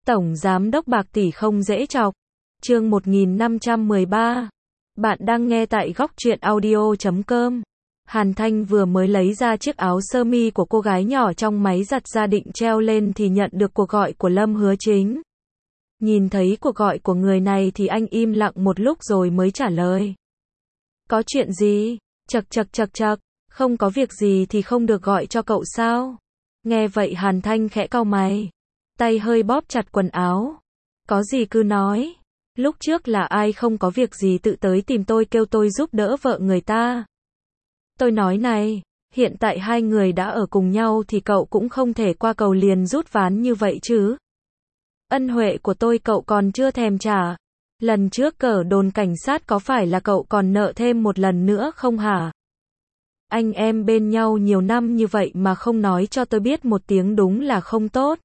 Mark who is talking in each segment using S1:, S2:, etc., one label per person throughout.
S1: Tổng giám đốc bạc tỷ không dễ chọc. Chương 1513. Bạn đang nghe tại góc truyện audio.com. Hàn Thanh vừa mới lấy ra chiếc áo sơ mi của cô gái nhỏ trong máy giặt ra định treo lên thì nhận được cuộc gọi của Lâm Hứa Chính. Nhìn thấy cuộc gọi của người này thì anh im lặng một lúc rồi mới trả lời. Có chuyện gì? Chậc, không có việc gì thì không được gọi cho cậu sao? Nghe vậy Hàn Thanh khẽ cau mày, tay hơi bóp chặt quần áo. Có gì cứ nói. Lúc trước là ai không có việc gì tự tới tìm tôi kêu tôi giúp đỡ vợ người ta. Tôi nói này, hiện tại hai người đã ở cùng nhau thì cậu cũng không thể qua cầu liền rút ván như vậy chứ. Ân huệ của tôi cậu còn chưa thèm trả. Lần trước cờ đồn cảnh sát có phải là cậu còn nợ thêm một lần nữa không hả? Anh em bên nhau nhiều năm như vậy mà không nói cho tôi biết một tiếng đúng là không tốt.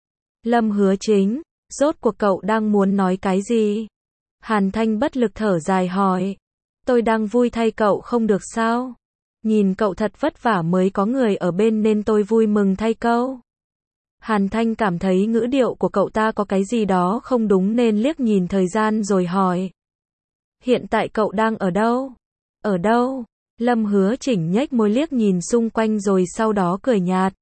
S1: Lâm Hứa Chính, rốt cuộc cậu đang muốn nói cái gì? Hàn Thanh bất lực thở dài hỏi. Tôi đang vui thay cậu không được sao? Nhìn cậu thật vất vả mới có người ở bên nên tôi vui mừng thay cậu. Hàn Thanh cảm thấy ngữ điệu của cậu ta có cái gì đó không đúng nên liếc nhìn thời gian rồi hỏi. Hiện tại cậu đang ở đâu? Ở đâu? Lâm Hứa Chỉnh nhếch môi liếc nhìn xung quanh rồi sau đó cười nhạt.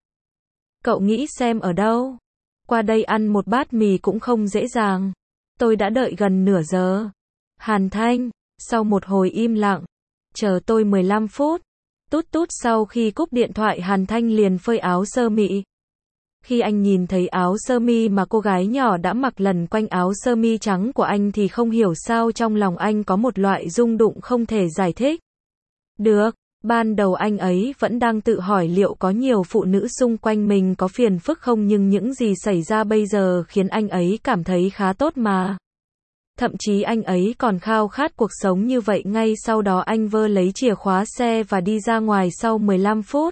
S1: Cậu nghĩ xem ở đâu? Qua đây ăn một bát mì cũng không dễ dàng. Tôi đã đợi gần nửa giờ. Hàn Thanh, sau một hồi im lặng, chờ tôi 15 phút. Tút tút sau khi cúp điện thoại Hàn Thanh liền phơi áo sơ mi. Khi anh nhìn thấy áo sơ mi mà cô gái nhỏ đã mặc lần quanh áo sơ mi trắng của anh thì không hiểu sao trong lòng anh có một loại rung động không thể giải thích. Được, ban đầu anh ấy vẫn đang tự hỏi liệu có nhiều phụ nữ xung quanh mình có phiền phức không, nhưng những gì xảy ra bây giờ khiến anh ấy cảm thấy khá tốt mà. Thậm chí anh ấy còn khao khát cuộc sống như vậy. Ngay sau đó anh vơ lấy chìa khóa xe và đi ra ngoài. Sau 15 phút,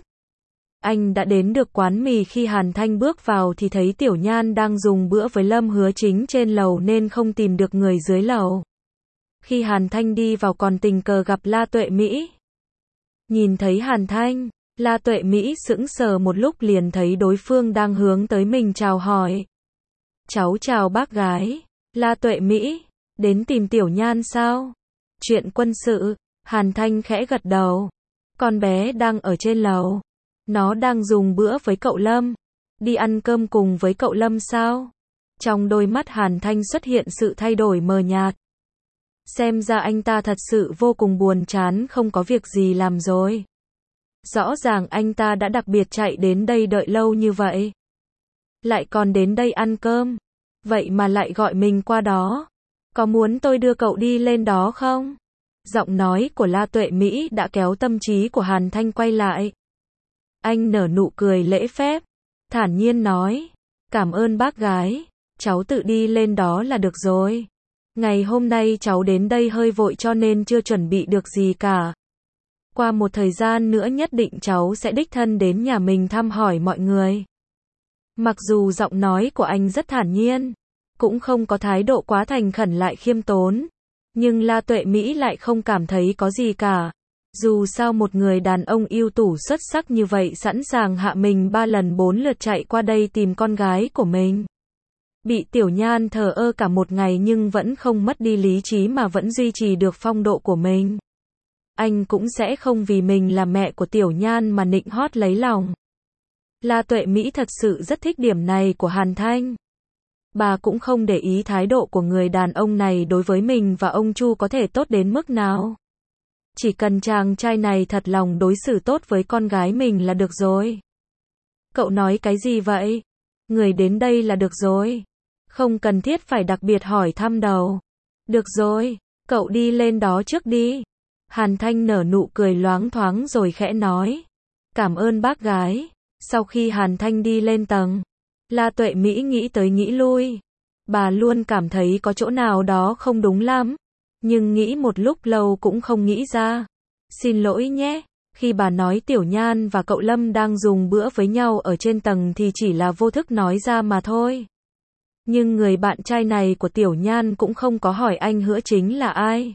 S1: anh đã đến được quán mì. Khi Hàn Thanh bước vào thì thấy Tiểu Nhan đang dùng bữa với Lâm Hứa Chính trên lầu nên không tìm được người dưới lầu. Khi Hàn Thanh đi vào còn tình cờ gặp La Tuệ Mỹ. Nhìn thấy Hàn Thanh, La Tuệ Mỹ sững sờ một lúc liền thấy đối phương đang hướng tới mình chào hỏi. Cháu chào bác gái. La Tuệ Mỹ, đến tìm Tiểu Nhan sao? Chuyện quân sự. Hàn Thanh khẽ gật đầu. Con bé đang ở trên lầu. Nó đang dùng bữa với cậu Lâm. Đi ăn cơm cùng với cậu Lâm sao? Trong đôi mắt Hàn Thanh xuất hiện sự thay đổi mờ nhạt. Xem ra anh ta thật sự vô cùng buồn chán không có việc gì làm rồi. Rõ ràng anh ta đã đặc biệt chạy đến đây đợi lâu như vậy. Lại còn đến đây ăn cơm. Vậy mà lại gọi mình qua đó. Có muốn tôi đưa cậu đi lên đó không? Giọng nói của La Tuệ Mỹ đã kéo tâm trí của Hàn Thanh quay lại. Anh nở nụ cười lễ phép, thản nhiên nói. Cảm ơn bác gái, cháu tự đi lên đó là được rồi. Ngày hôm nay cháu đến đây hơi vội cho nên chưa chuẩn bị được gì cả. Qua một thời gian nữa nhất định cháu sẽ đích thân đến nhà mình thăm hỏi mọi người. Mặc dù giọng nói của anh rất thản nhiên, cũng không có thái độ quá thành khẩn lại khiêm tốn, nhưng La Tuệ Mỹ lại không cảm thấy có gì cả. Dù sao một người đàn ông ưu tú xuất sắc như vậy sẵn sàng hạ mình 3 lần 4 lượt chạy qua đây tìm con gái của mình. Bị Tiểu Nhan thờ ơ cả một ngày nhưng vẫn không mất đi lý trí mà vẫn duy trì được phong độ của mình. Anh cũng sẽ không vì mình là mẹ của Tiểu Nhan mà nịnh hót lấy lòng. La Tuệ Mỹ thật sự rất thích điểm này của Hàn Thanh. Bà cũng không để ý thái độ của người đàn ông này đối với mình và ông Chu có thể tốt đến mức nào. Chỉ cần chàng trai này thật lòng đối xử tốt với con gái mình là được rồi. Cậu nói cái gì vậy? Người đến đây là được rồi. Không cần thiết phải đặc biệt hỏi thăm đâu. Được rồi, cậu đi lên đó trước đi. Hàn Thanh nở nụ cười loáng thoáng rồi khẽ nói. Cảm ơn bác gái. Sau khi Hàn Thanh đi lên tầng, La Tuệ Mỹ nghĩ tới nghĩ lui. Bà luôn cảm thấy có chỗ nào đó không đúng lắm. Nhưng nghĩ một lúc lâu cũng không nghĩ ra. Xin lỗi nhé. Khi bà nói Tiểu Nhan và cậu Lâm đang dùng bữa với nhau ở trên tầng thì chỉ là vô thức nói ra mà thôi. Nhưng người bạn trai này của Tiểu Nhan cũng không có hỏi anh Hứa Chính là ai.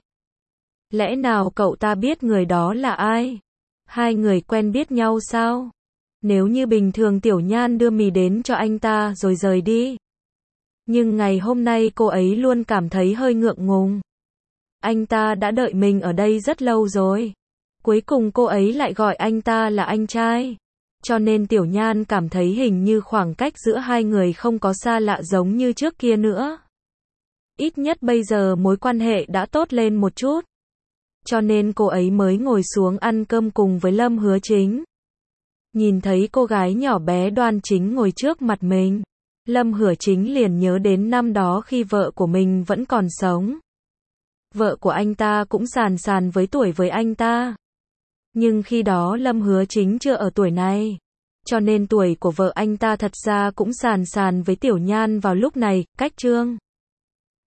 S1: Lẽ nào cậu ta biết người đó là ai? Hai người quen biết nhau sao? Nếu như bình thường Tiểu Nhan đưa mì đến cho anh ta rồi rời đi. Nhưng ngày hôm nay cô ấy luôn cảm thấy hơi ngượng ngùng. Anh ta đã đợi mình ở đây rất lâu rồi. Cuối cùng cô ấy lại gọi anh ta là anh trai. Cho nên Tiểu Nhan cảm thấy hình như khoảng cách giữa hai người không có xa lạ giống như trước kia nữa. Ít nhất bây giờ mối quan hệ đã tốt lên một chút. Cho nên cô ấy mới ngồi xuống ăn cơm cùng với Lâm Hứa Chính. Nhìn thấy cô gái nhỏ bé đoan chính ngồi trước mặt mình, Lâm Hứa Chính liền nhớ đến năm đó khi vợ của mình vẫn còn sống. Vợ của anh ta cũng sàn sàn với tuổi với anh ta. Nhưng khi đó Lâm Hứa Chính chưa ở tuổi này. Cho nên tuổi của vợ anh ta thật ra cũng sàn sàn với Tiểu Nhan vào lúc này, cách Trương